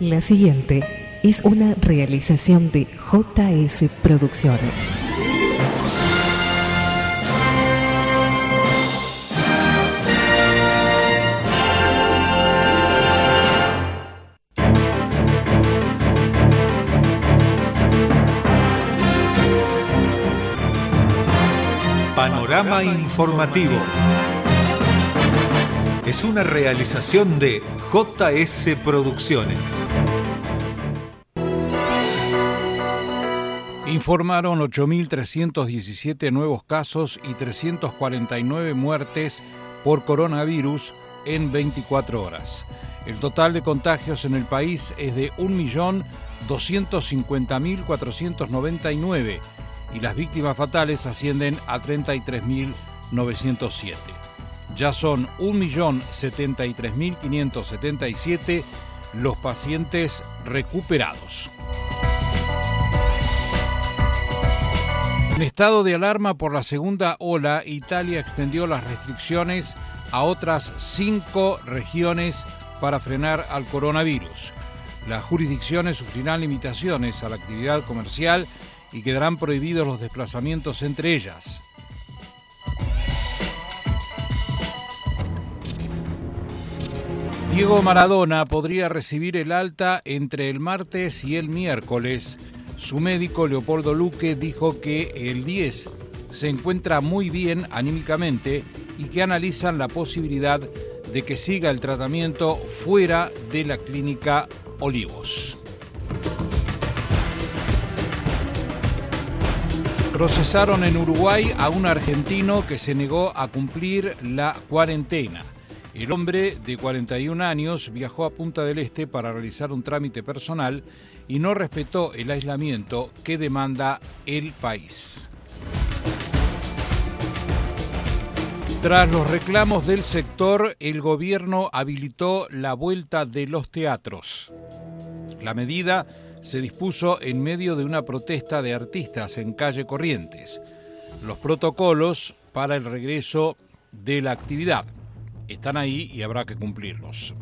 La siguiente es una realización de JS Producciones. Panorama informativo. Es una realización de JS Producciones. Informaron 8.317 nuevos casos y 349 muertes por coronavirus en 24 horas. El total de contagios en el país es de 1.250.499 y las víctimas fatales ascienden a 33.907. Ya son 1.073.577 los pacientes recuperados. En estado de alarma por la segunda ola, Italia extendió las restricciones a otras 5 regiones para frenar al coronavirus. Las jurisdicciones sufrirán limitaciones a la actividad comercial y quedarán prohibidos los desplazamientos entre ellas. Diego Maradona podría recibir el alta entre el martes y el miércoles. Su médico, Leopoldo Luque, dijo que el 10 se encuentra muy bien anímicamente y que analizan la posibilidad de que siga el tratamiento fuera de la clínica Olivos. Procesaron en Uruguay a un argentino que se negó a cumplir la cuarentena. El hombre de 41 años viajó a Punta del Este para realizar un trámite personal y no respetó el aislamiento que demanda el país. Tras los reclamos del sector, el gobierno habilitó la vuelta de los teatros. La medida se dispuso en medio de una protesta de artistas en calle Corrientes. Los protocolos para el regreso de la actividad están ahí y habrá que cumplirlos.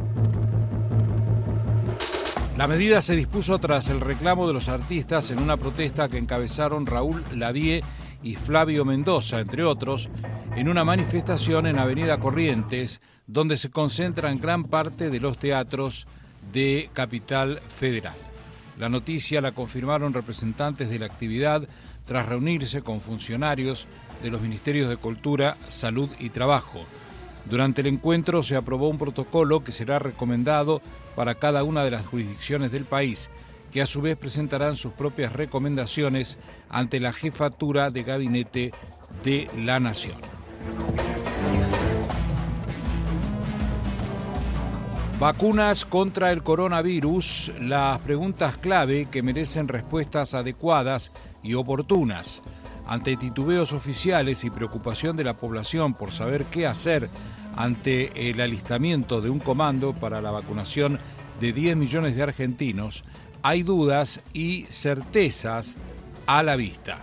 La medida se dispuso tras el reclamo de los artistas en una protesta que encabezaron Raúl Lavie y Flavio Mendoza, entre otros, en una manifestación en Avenida Corrientes, donde se concentran gran parte de los teatros de Capital Federal. La noticia la confirmaron representantes de la actividad tras reunirse con funcionarios de los Ministerios de Cultura, Salud y Trabajo. Durante el encuentro se aprobó un protocolo que será recomendado para cada una de las jurisdicciones del país, que a su vez presentarán sus propias recomendaciones ante la Jefatura de Gabinete de la Nación. Vacunas contra el coronavirus, las preguntas clave que merecen respuestas adecuadas y oportunas. Ante titubeos oficiales y preocupación de la población por saber qué hacer ante el alistamiento de un comando para la vacunación de 10 millones de argentinos, hay dudas y certezas a la vista.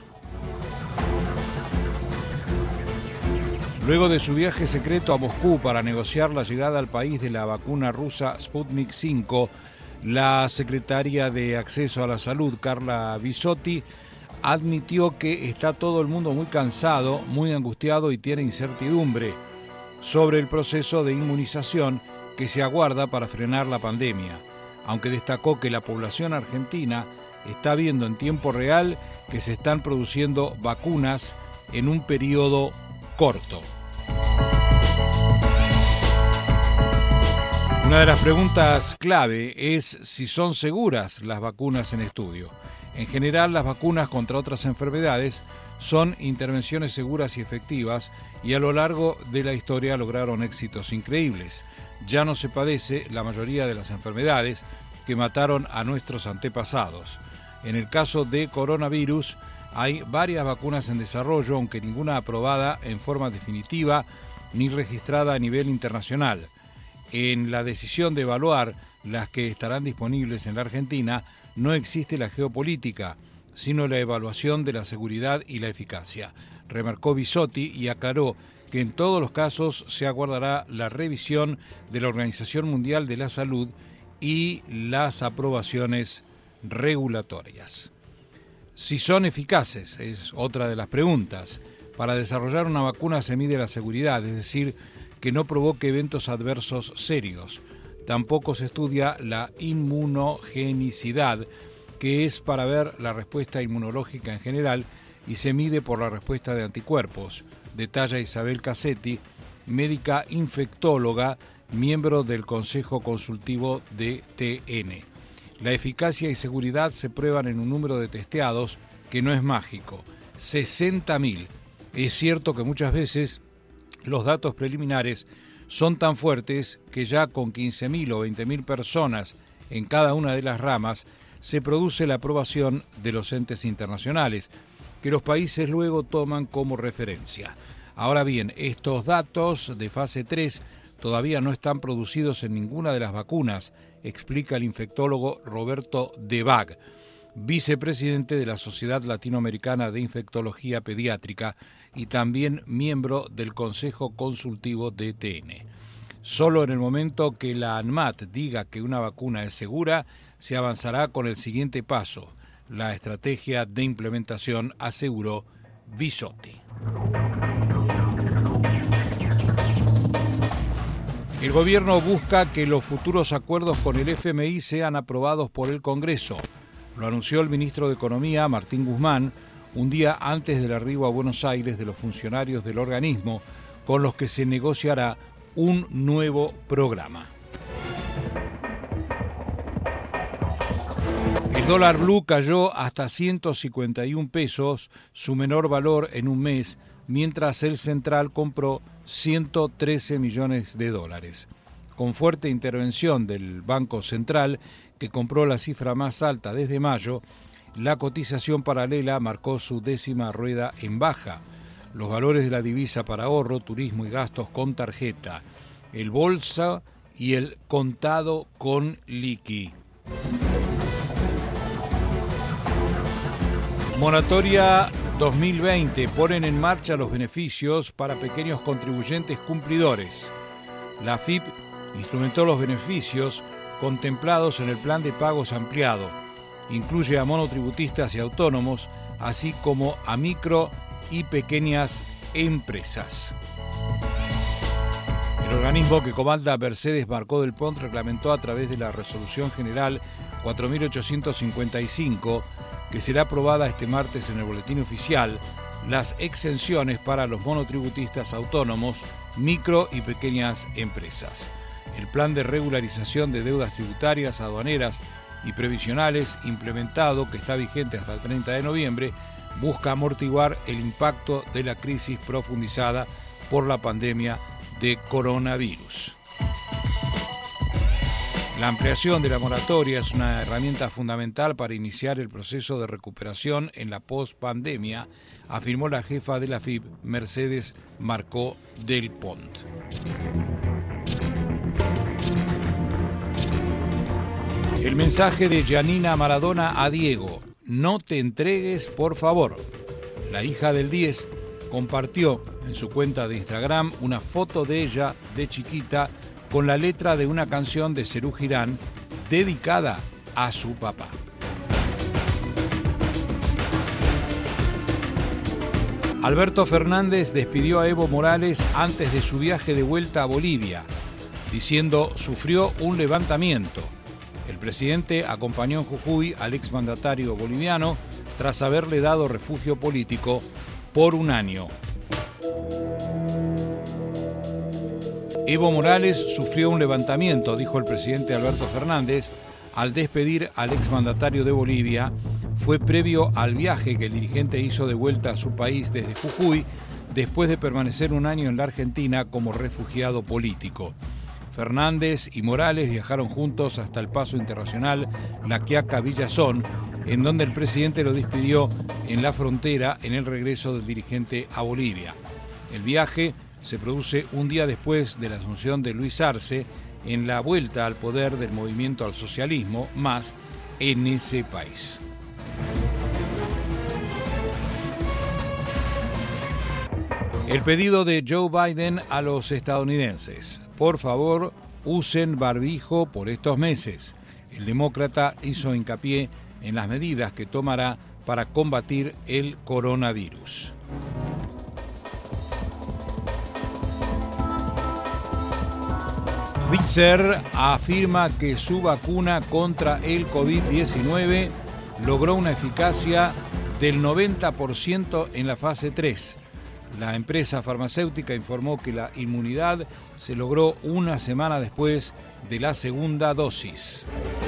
Luego de su viaje secreto a Moscú para negociar la llegada al país de la vacuna rusa Sputnik V, la secretaria de Acceso a la Salud, Carla Bisotti, admitió que está todo el mundo muy cansado, muy angustiado y tiene incertidumbre sobre el proceso de inmunización que se aguarda para frenar la pandemia, aunque destacó que la población argentina está viendo en tiempo real que se están produciendo vacunas en un periodo corto. Una de las preguntas clave es si son seguras las vacunas en estudio. En general, las vacunas contra otras enfermedades son intervenciones seguras y efectivas y a lo largo de la historia lograron éxitos increíbles. Ya no se padece la mayoría de las enfermedades que mataron a nuestros antepasados. En el caso de coronavirus, hay varias vacunas en desarrollo, aunque ninguna aprobada en forma definitiva ni registrada a nivel internacional. En la decisión de evaluar las que estarán disponibles en la Argentina, no existe la geopolítica, sino la evaluación de la seguridad y la eficacia, remarcó Bisotti y aclaró que en todos los casos se aguardará la revisión de la Organización Mundial de la Salud y las aprobaciones regulatorias. Si son eficaces, es otra de las preguntas. Para desarrollar una vacuna se mide la seguridad, es decir, que no provoque eventos adversos serios. Tampoco se estudia la inmunogenicidad, que es para ver la respuesta inmunológica en general, y se mide por la respuesta de anticuerpos, detalla Isabel Cassetti, médica infectóloga, miembro del Consejo Consultivo de TN. La eficacia y seguridad se prueban en un número de testeados que no es mágico, 60.000. Es cierto que muchas veces los datos preliminares son tan fuertes que ya con 15.000 o 20.000 personas en cada una de las ramas se produce la aprobación de los entes internacionales, que los países luego toman como referencia. Ahora bien, estos datos de fase 3 todavía no están producidos en ninguna de las vacunas, explica el infectólogo Roberto Debag, vicepresidente de la Sociedad Latinoamericana de Infectología Pediátrica y también miembro del Consejo Consultivo de TN. Solo en el momento que la ANMAT diga que una vacuna es segura, se avanzará con el siguiente paso, la estrategia de implementación, aseguró Bisotti. El gobierno busca que los futuros acuerdos con el FMI sean aprobados por el Congreso. Lo anunció el ministro de Economía, Martín Guzmán, un día antes del arribo a Buenos Aires de los funcionarios del organismo, con los que se negociará un nuevo programa. El dólar blue cayó hasta 151 pesos, su menor valor en un mes, mientras el central compró 113 millones de dólares. Con fuerte intervención del Banco Central, que compró la cifra más alta desde mayo, la cotización paralela marcó su 10ª rueda en baja. Los valores de la divisa para ahorro, turismo y gastos con tarjeta, el bolsa y el contado con liqui. Moratoria 2020 ponen en marcha los beneficios para pequeños contribuyentes cumplidores. La AFIP instrumentó los beneficios contemplados en el plan de pagos ampliado. Incluye a monotributistas y autónomos, así como a micro y pequeñas empresas. El organismo que comanda Mercedes Marcó del Pont reglamentó a través de la Resolución General 4.855, que será aprobada este martes en el Boletín Oficial, las exenciones para los monotributistas autónomos, micro y pequeñas empresas. El plan de regularización de deudas tributarias, aduaneras y previsionales implementado, que está vigente hasta el 30 de noviembre, busca amortiguar el impacto de la crisis profundizada por la pandemia de coronavirus. La ampliación de la moratoria es una herramienta fundamental para iniciar el proceso de recuperación en la pospandemia, afirmó la jefa de la AFIP, Mercedes Marcó del Pont. El mensaje de Giannina Maradona a Diego: no te entregues, por favor. La hija del 10 compartió en su cuenta de Instagram una foto de ella de chiquita con la letra de una canción de Serú Girán dedicada a su papá. Alberto Fernández despidió a Evo Morales antes de su viaje de vuelta a Bolivia, diciendo sufrió un levantamiento. El presidente acompañó en Jujuy al exmandatario boliviano tras haberle dado refugio político por un año. Evo Morales sufrió un levantamiento, dijo el presidente Alberto Fernández, al despedir al exmandatario de Bolivia. Fue previo al viaje que el dirigente hizo de vuelta a su país desde Jujuy, después de permanecer un año en la Argentina como refugiado político. Fernández y Morales viajaron juntos hasta el paso internacional La Quiaca Villazón, en donde el presidente lo despidió en la frontera en el regreso del dirigente a Bolivia. El viaje se produce un día después de la asunción de Luis Arce en la vuelta al poder del movimiento al socialismo, MAS, en ese país. El pedido de Joe Biden a los estadounidenses: por favor, usen barbijo por estos meses. El demócrata hizo hincapié en las medidas que tomará para combatir el coronavirus. Pfizer afirma que su vacuna contra el COVID-19 logró una eficacia del 90% en la fase 3. La empresa farmacéutica informó que la inmunidad se logró una semana después de la segunda dosis.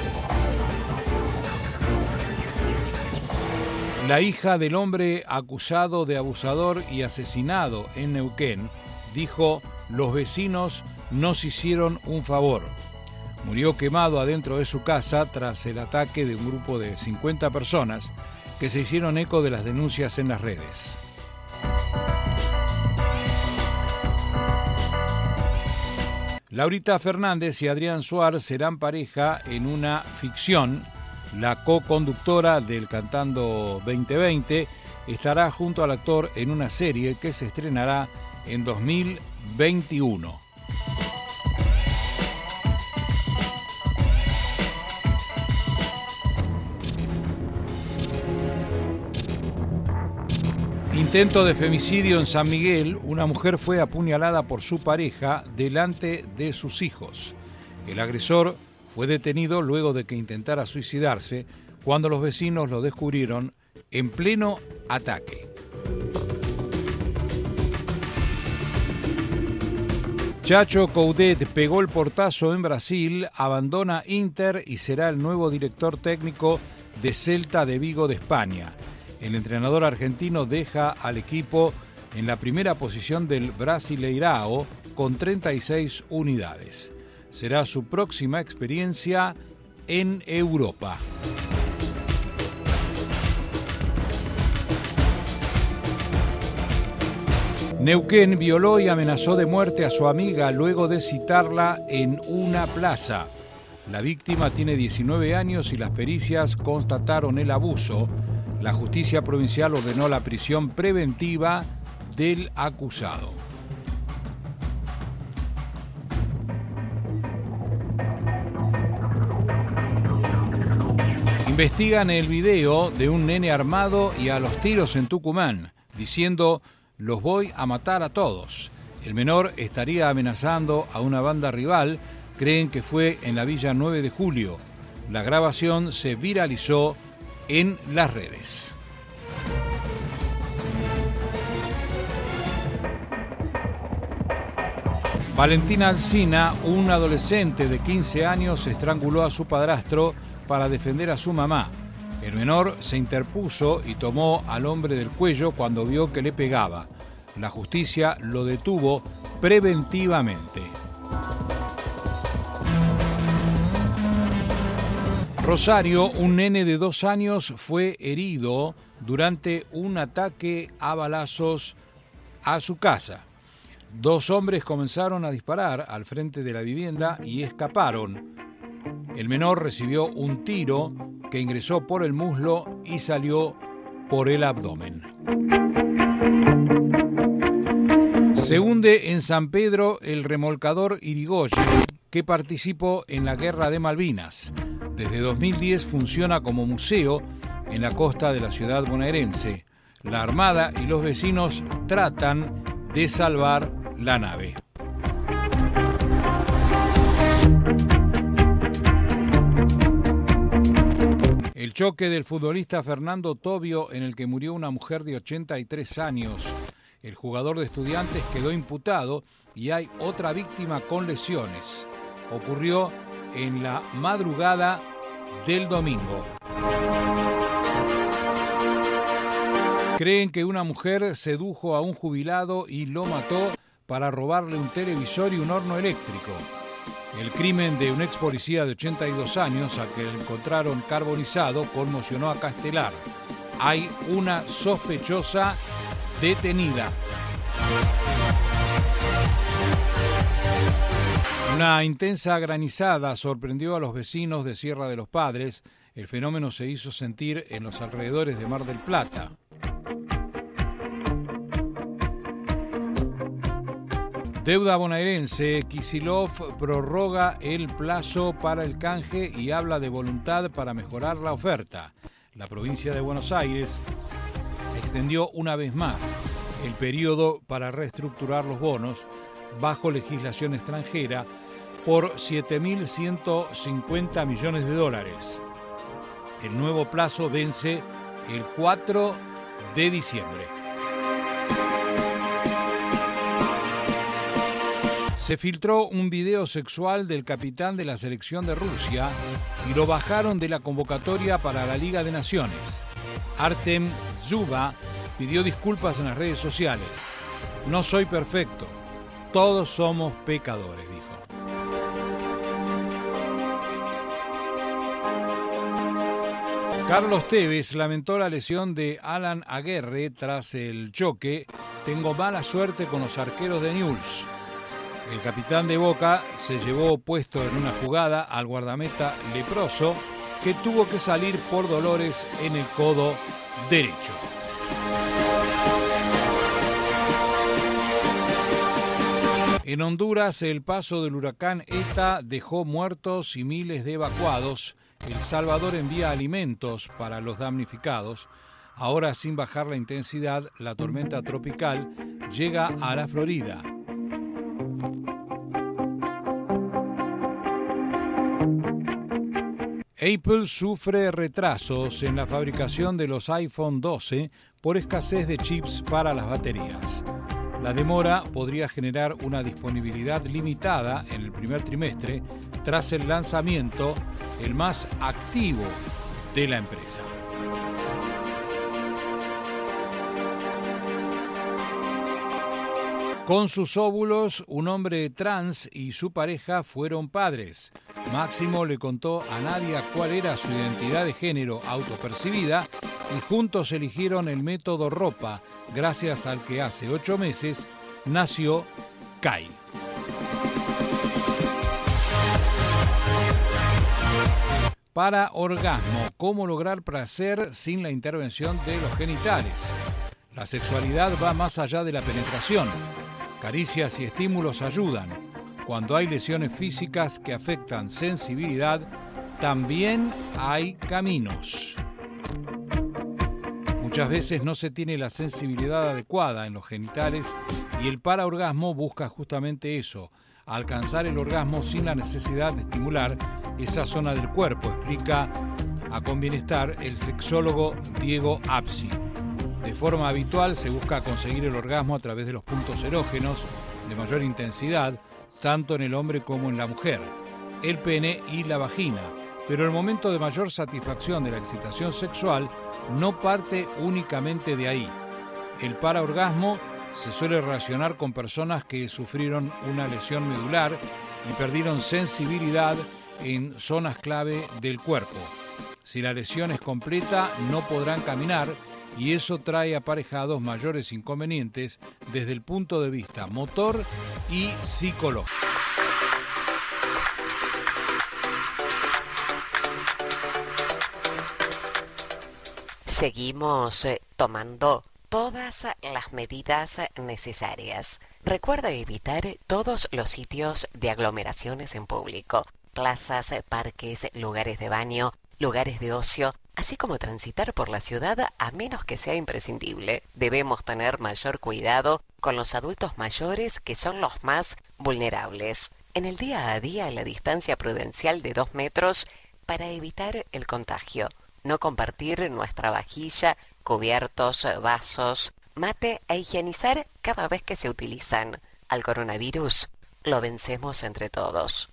La hija del hombre acusado de abusador y asesinado en Neuquén dijo: "Los vecinos nos hicieron un favor". Murió quemado adentro de su casa tras el ataque de un grupo de 50 personas que se hicieron eco de las denuncias en las redes. Laurita Fernández y Adrián Suar serán pareja en una ficción. La co-conductora del Cantando 2020 estará junto al actor en una serie que se estrenará en 2021. Intento de femicidio en San Miguel. Una mujer fue apuñalada por su pareja delante de sus hijos. El agresor fue detenido luego de que intentara suicidarse cuando los vecinos lo descubrieron en pleno ataque. Chacho Coudet pegó el portazo en Brasil, abandona Inter y será el nuevo director técnico de Celta de Vigo de España. El entrenador argentino deja al equipo en la primera posición del Brasileirao con 36 unidades. Será su próxima experiencia en Europa. Neuquén violó y amenazó de muerte a su amiga luego de citarla en una plaza. La víctima tiene 19 años y las pericias constataron el abuso. La justicia provincial ordenó la prisión preventiva del acusado. Investigan el video de un nene armado y a los tiros en Tucumán, diciendo: "Los voy a matar a todos". El menor estaría amenazando a una banda rival. Creen que fue en la Villa 9 de Julio. La grabación se viralizó en las redes. Valentina Alsina, un adolescente de 15 años, estranguló a su padrastro para defender a su mamá. El menor se interpuso y tomó al hombre del cuello cuando vio que le pegaba. La justicia lo detuvo preventivamente. Rosario, un nene de 2 años fue herido durante un ataque a balazos a su casa. 2 hombres comenzaron a disparar al frente de la vivienda y escaparon. El menor recibió un tiro que ingresó por el muslo y salió por el abdomen. Se hunde en San Pedro el remolcador Irigoyen, que participó en la Guerra de Malvinas. Desde 2010 funciona como museo en la costa de la ciudad bonaerense. La Armada y los vecinos tratan de salvar la nave. El choque del futbolista Fernando Tobio, en el que murió una mujer de 83 años. El jugador de Estudiantes quedó imputado y hay otra víctima con lesiones. Ocurrió en la madrugada del domingo. Creen que una mujer sedujo a un jubilado y lo mató para robarle un televisor y un horno eléctrico. El crimen de un ex policía de 82 años, a que le encontraron carbonizado, conmocionó a Castelar. Hay una sospechosa detenida. Una intensa granizada sorprendió a los vecinos de Sierra de los Padres. El fenómeno se hizo sentir en los alrededores de Mar del Plata. Deuda bonaerense. Kicillof prorroga el plazo para el canje y habla de voluntad para mejorar la oferta. La provincia de Buenos Aires extendió una vez más el periodo para reestructurar los bonos bajo legislación extranjera por 7.150 millones de dólares. El nuevo plazo vence el 4 de diciembre. Se filtró un video sexual del capitán de la selección de Rusia y lo bajaron de la convocatoria para la Liga de Naciones. Artem Dzyuba pidió disculpas en las redes sociales. No soy perfecto, todos somos pecadores, dijo. Carlos Tevez lamentó la lesión de Alan Aguerre tras el choque. Tengo mala suerte con los arqueros de Newell's. El capitán de Boca se llevó puesto en una jugada al guardameta leproso que tuvo que salir por dolores en el codo derecho. En Honduras, el paso del huracán ETA dejó muertos y miles de evacuados. El Salvador envía alimentos para los damnificados. Ahora, sin bajar la intensidad, la tormenta tropical llega a la Florida. Apple sufre retrasos en la fabricación de los iPhone 12 por escasez de chips para las baterías. La demora podría generar una disponibilidad limitada en el primer trimestre tras el lanzamiento, el más activo de la empresa. Con sus óvulos, un hombre trans y su pareja fueron padres. Máximo le contó a Nadia cuál era su identidad de género autopercibida y juntos eligieron el método ropa, gracias al que hace 8 meses nació Kai. Para orgasmo, ¿cómo lograr placer sin la intervención de los genitales? La sexualidad va más allá de la penetración. Caricias y estímulos ayudan. Cuando hay lesiones físicas que afectan sensibilidad, también hay caminos. Muchas veces no se tiene la sensibilidad adecuada en los genitales y el paraorgasmo busca justamente eso, alcanzar el orgasmo sin la necesidad de estimular esa zona del cuerpo, explica a Conbienestar el sexólogo Diego Apsi. De forma habitual se busca conseguir el orgasmo a través de los puntos erógenos de mayor intensidad, tanto en el hombre como en la mujer, el pene y la vagina. Pero el momento de mayor satisfacción de la excitación sexual no parte únicamente de ahí. El paraorgasmo se suele relacionar con personas que sufrieron una lesión medular y perdieron sensibilidad en zonas clave del cuerpo. Si la lesión es completa, no podrán caminar y eso trae aparejados mayores inconvenientes desde el punto de vista motor y psicológico. Seguimos tomando todas las medidas necesarias. Recuerda evitar todos los sitios de aglomeraciones en público, plazas, parques, lugares de baño, lugares de ocio, así como transitar por la ciudad a menos que sea imprescindible. Debemos tener mayor cuidado con los adultos mayores que son los más vulnerables. En el día a día, la distancia prudencial de 2 metros para evitar el contagio. No compartir nuestra vajilla, cubiertos, vasos, mate e higienizar cada vez que se utilizan. Al coronavirus lo vencemos entre todos.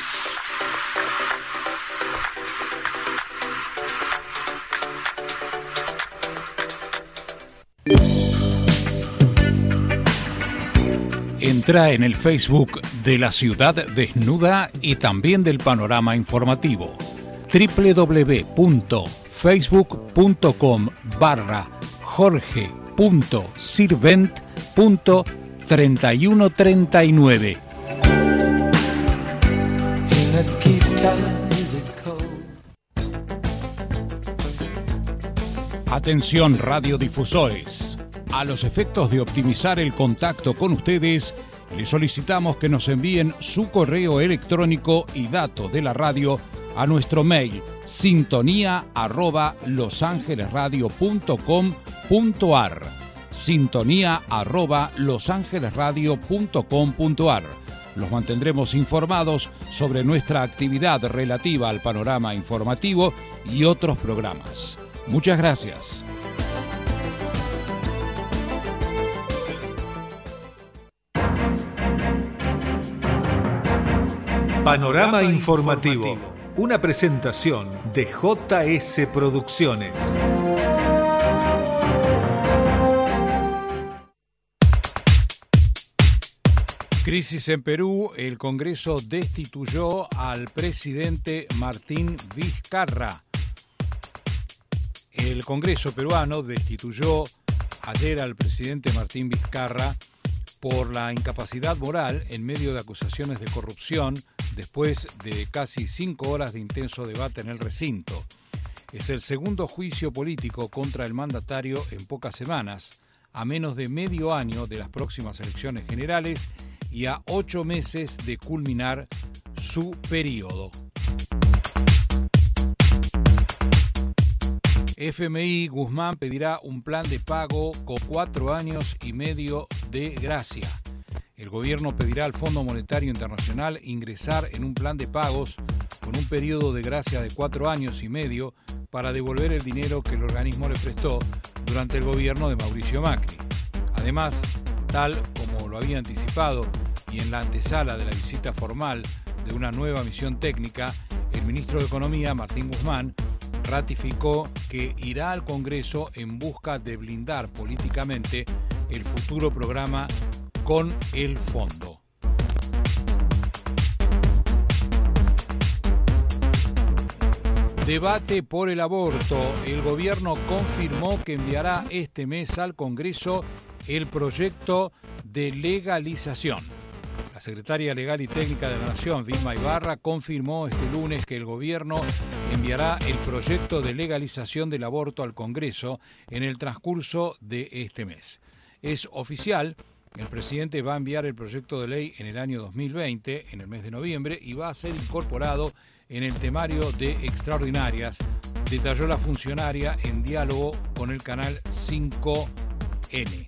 Entra en el Facebook de La Ciudad Desnuda y también del Panorama Informativo. www.facebook.com/jorge.sirvent.3139. Atención radiodifusores. A los efectos de optimizar el contacto con ustedes, Les solicitamos que nos envíen su correo electrónico y datos de la radio a nuestro mail sintonía@losangelesradio.com.ar sintonía@losangelesradio.com.ar. Los mantendremos informados sobre nuestra actividad relativa al panorama informativo y otros programas. Muchas gracias. Panorama informativo, una presentación de JS Producciones. Crisis en Perú. El Congreso destituyó al presidente Martín Vizcarra. El Congreso peruano destituyó ayer al presidente Martín Vizcarra por la incapacidad moral en medio de acusaciones de corrupción después de casi 5 horas de intenso debate en el recinto. Es el segundo juicio político contra el mandatario en pocas semanas, a menos de medio año de las próximas elecciones generales y a 8 meses de culminar su periodo. FMI Guzmán pedirá un plan de pago con 4 años y medio de gracia. El gobierno pedirá al Fondo Monetario Internacional ingresar en un plan de pagos con un periodo de gracia de 4 años y medio para devolver el dinero que el organismo le prestó durante el gobierno de Mauricio Macri. Además, tal como lo había anticipado y en la antesala de la visita formal de una nueva misión técnica, el ministro de Economía, Martín Guzmán, ratificó que irá al Congreso en busca de blindar políticamente el futuro programa con el fondo. Debate por el aborto. El gobierno confirmó que enviará este mes al Congreso el proyecto de legalización. La secretaria legal y técnica de la Nación, Vilma Ibarra, confirmó este lunes que el gobierno enviará el proyecto de legalización del aborto al Congreso en el transcurso de este mes. Es oficial, el presidente va a enviar el proyecto de ley en el año 2020, en el mes de noviembre, y va a ser incorporado en el temario de extraordinarias, detalló la funcionaria en diálogo con el canal 5N.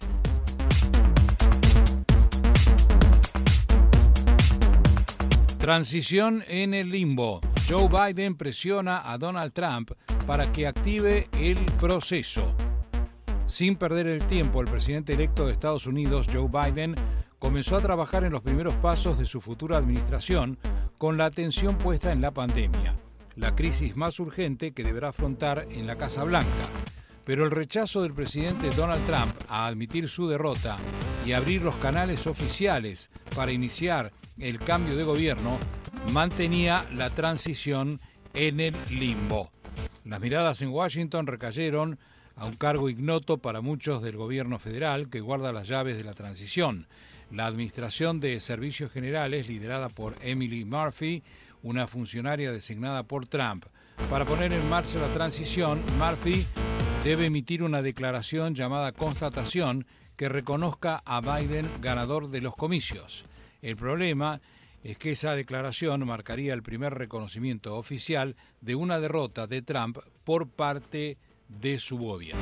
Transición en el limbo. Joe Biden presiona a Donald Trump para que active el proceso. Sin perder el tiempo, el presidente electo de Estados Unidos, Joe Biden, comenzó a trabajar en los primeros pasos de su futura administración con la atención puesta en la pandemia, la crisis más urgente que deberá afrontar en la Casa Blanca. Pero el rechazo del presidente Donald Trump a admitir su derrota y abrir los canales oficiales para iniciar el cambio de gobierno mantenía la transición en el limbo. Las miradas en Washington recayeron a un cargo ignoto para muchos del gobierno federal que guarda las llaves de la transición. La Administración de Servicios Generales, liderada por Emily Murphy, una funcionaria designada por Trump. Para poner en marcha la transición, Murphy debe emitir una declaración llamada constatación que reconozca a Biden ganador de los comicios. El problema es que esa declaración marcaría el primer reconocimiento oficial de una derrota de Trump por parte de su gobierno.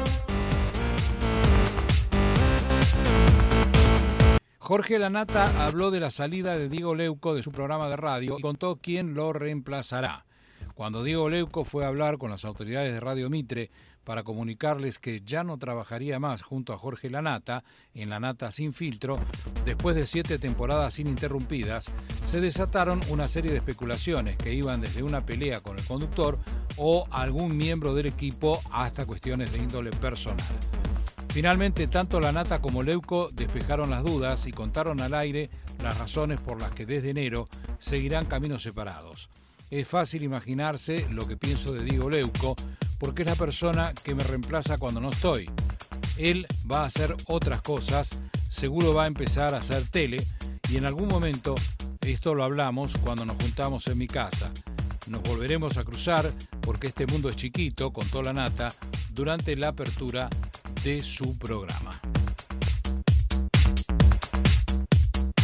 Jorge Lanata habló de la salida de Diego Leuco de su programa de radio y contó quién lo reemplazará. Cuando Diego Leuco fue a hablar con las autoridades de Radio Mitre para comunicarles que ya no trabajaría más junto a Jorge Lanata en La Nata Sin Filtro, después de 7 temporadas ininterrumpidas, se desataron una serie de especulaciones que iban desde una pelea con el conductor o algún miembro del equipo hasta cuestiones de índole personal. Finalmente, tanto Lanata como Leuco despejaron las dudas y contaron al aire las razones por las que desde enero seguirán caminos separados. Es fácil imaginarse lo que pienso de Diego Leuco, porque es la persona que me reemplaza cuando no estoy. Él va a hacer otras cosas, seguro va a empezar a hacer tele, y en algún momento, esto lo hablamos cuando nos juntamos en mi casa, nos volveremos a cruzar porque este mundo es chiquito, contó Lanata durante la apertura de su programa.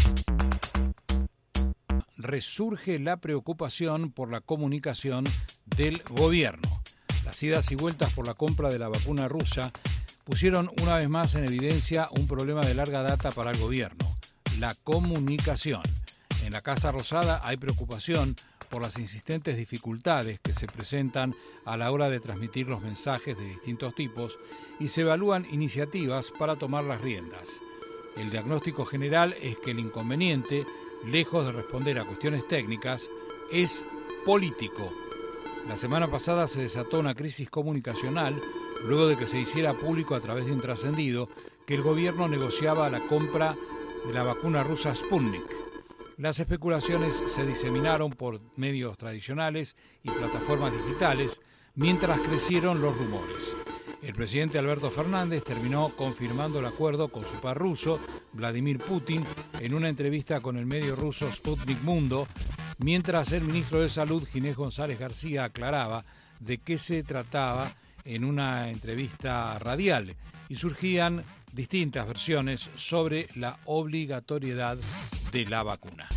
resurge la preocupación por la comunicación del gobierno. Las idas y vueltas por la compra de la vacuna rusa pusieron una vez más en evidencia un problema de larga data para el gobierno: la comunicación. En la Casa Rosada hay preocupación por las insistentes dificultades que se presentan a la hora de transmitir los mensajes de distintos tipos y se evalúan iniciativas para tomar las riendas. El diagnóstico general es que el inconveniente, lejos de responder a cuestiones técnicas, es político. La semana pasada se desató una crisis comunicacional luego de que se hiciera público a través de un trascendido que el gobierno negociaba la compra de la vacuna rusa Sputnik. Las especulaciones se diseminaron por medios tradicionales y plataformas digitales mientras crecieron los rumores. El presidente Alberto Fernández terminó confirmando el acuerdo con su par ruso, Vladimir Putin, en una entrevista con el medio ruso Sputnik Mundo, mientras el ministro de Salud, Ginés González García, aclaraba de qué se trataba en una entrevista radial y surgían distintas versiones sobre la obligatoriedad de la vacuna.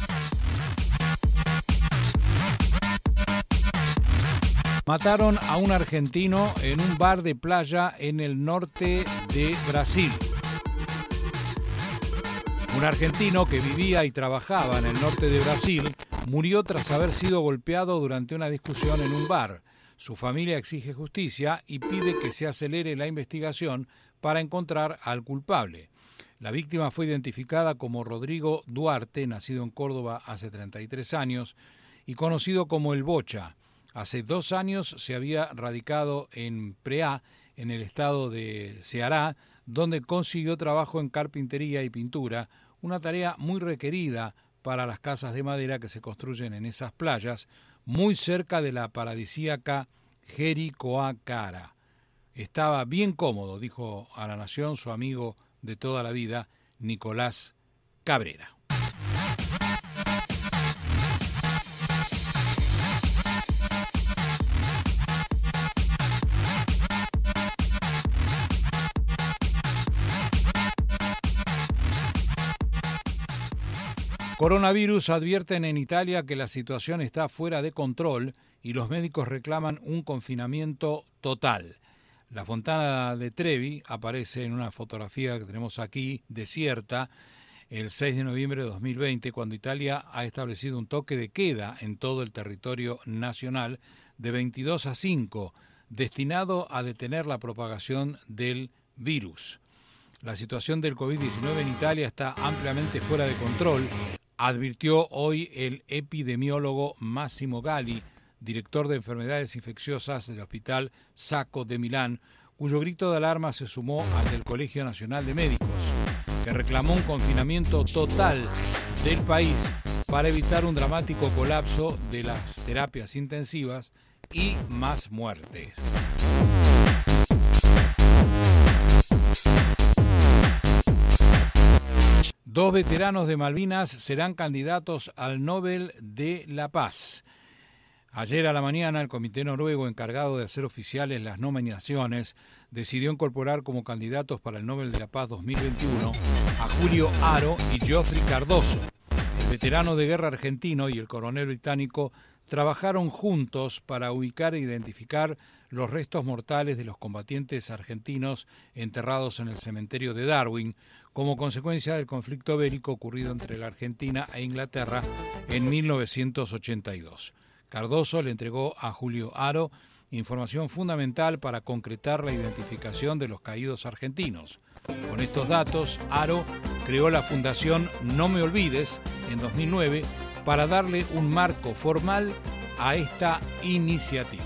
Mataron a un argentino en un bar de playa en el norte de Brasil. Un argentino que vivía y trabajaba en el norte de Brasil murió tras haber sido golpeado durante una discusión en un bar. Su familia exige justicia y pide que se acelere la investigación para encontrar al culpable. La víctima fue identificada como Rodrigo Duarte, nacido en Córdoba hace 33 años y conocido como El Bocha. Hace 2 años se había radicado en Preá, en el estado de Ceará, donde consiguió trabajo en carpintería y pintura, una tarea muy requerida para las casas de madera que se construyen en esas playas, muy cerca de la paradisíaca Jericoacoara. Estaba bien cómodo, dijo a La Nación su amigo de toda la vida, Nicolás Cabrera. Coronavirus. Advierten en Italia que la situación está fuera de control y los médicos reclaman un confinamiento total. La Fontana de Trevi aparece en una fotografía que tenemos aquí, desierta, el 6 de noviembre de 2020, cuando Italia ha establecido un toque de queda en todo el territorio nacional de 22 a 5, destinado a detener la propagación del virus. La situación del COVID-19 en Italia está ampliamente fuera de control, advirtió hoy el epidemiólogo Massimo Galli, director de enfermedades infecciosas del Hospital Sacco de Milán, cuyo grito de alarma se sumó al del Colegio Nacional de Médicos, que reclamó un confinamiento total del país para evitar un dramático colapso de las terapias intensivas y más muertes. Dos veteranos de Malvinas serán candidatos al Nobel de la Paz. Ayer a la mañana, el comité noruego encargado de hacer oficiales las nominaciones decidió incorporar como candidatos para el Nobel de la Paz 2021 a Julio Haro y Geoffrey Cardoso. El veterano de guerra argentino y el coronel británico trabajaron juntos para ubicar e identificar los restos mortales de los combatientes argentinos enterrados en el cementerio de Darwin, como consecuencia del conflicto bélico ocurrido entre la Argentina e Inglaterra en 1982. Cardoso le entregó a Julio Haro información fundamental para concretar la identificación de los caídos argentinos. Con estos datos, Haro creó la Fundación No Me Olvides en 2009 para darle un marco formal a esta iniciativa.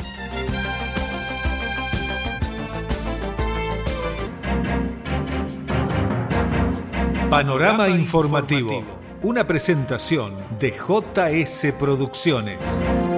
Panorama Informativo, una presentación de JS Producciones.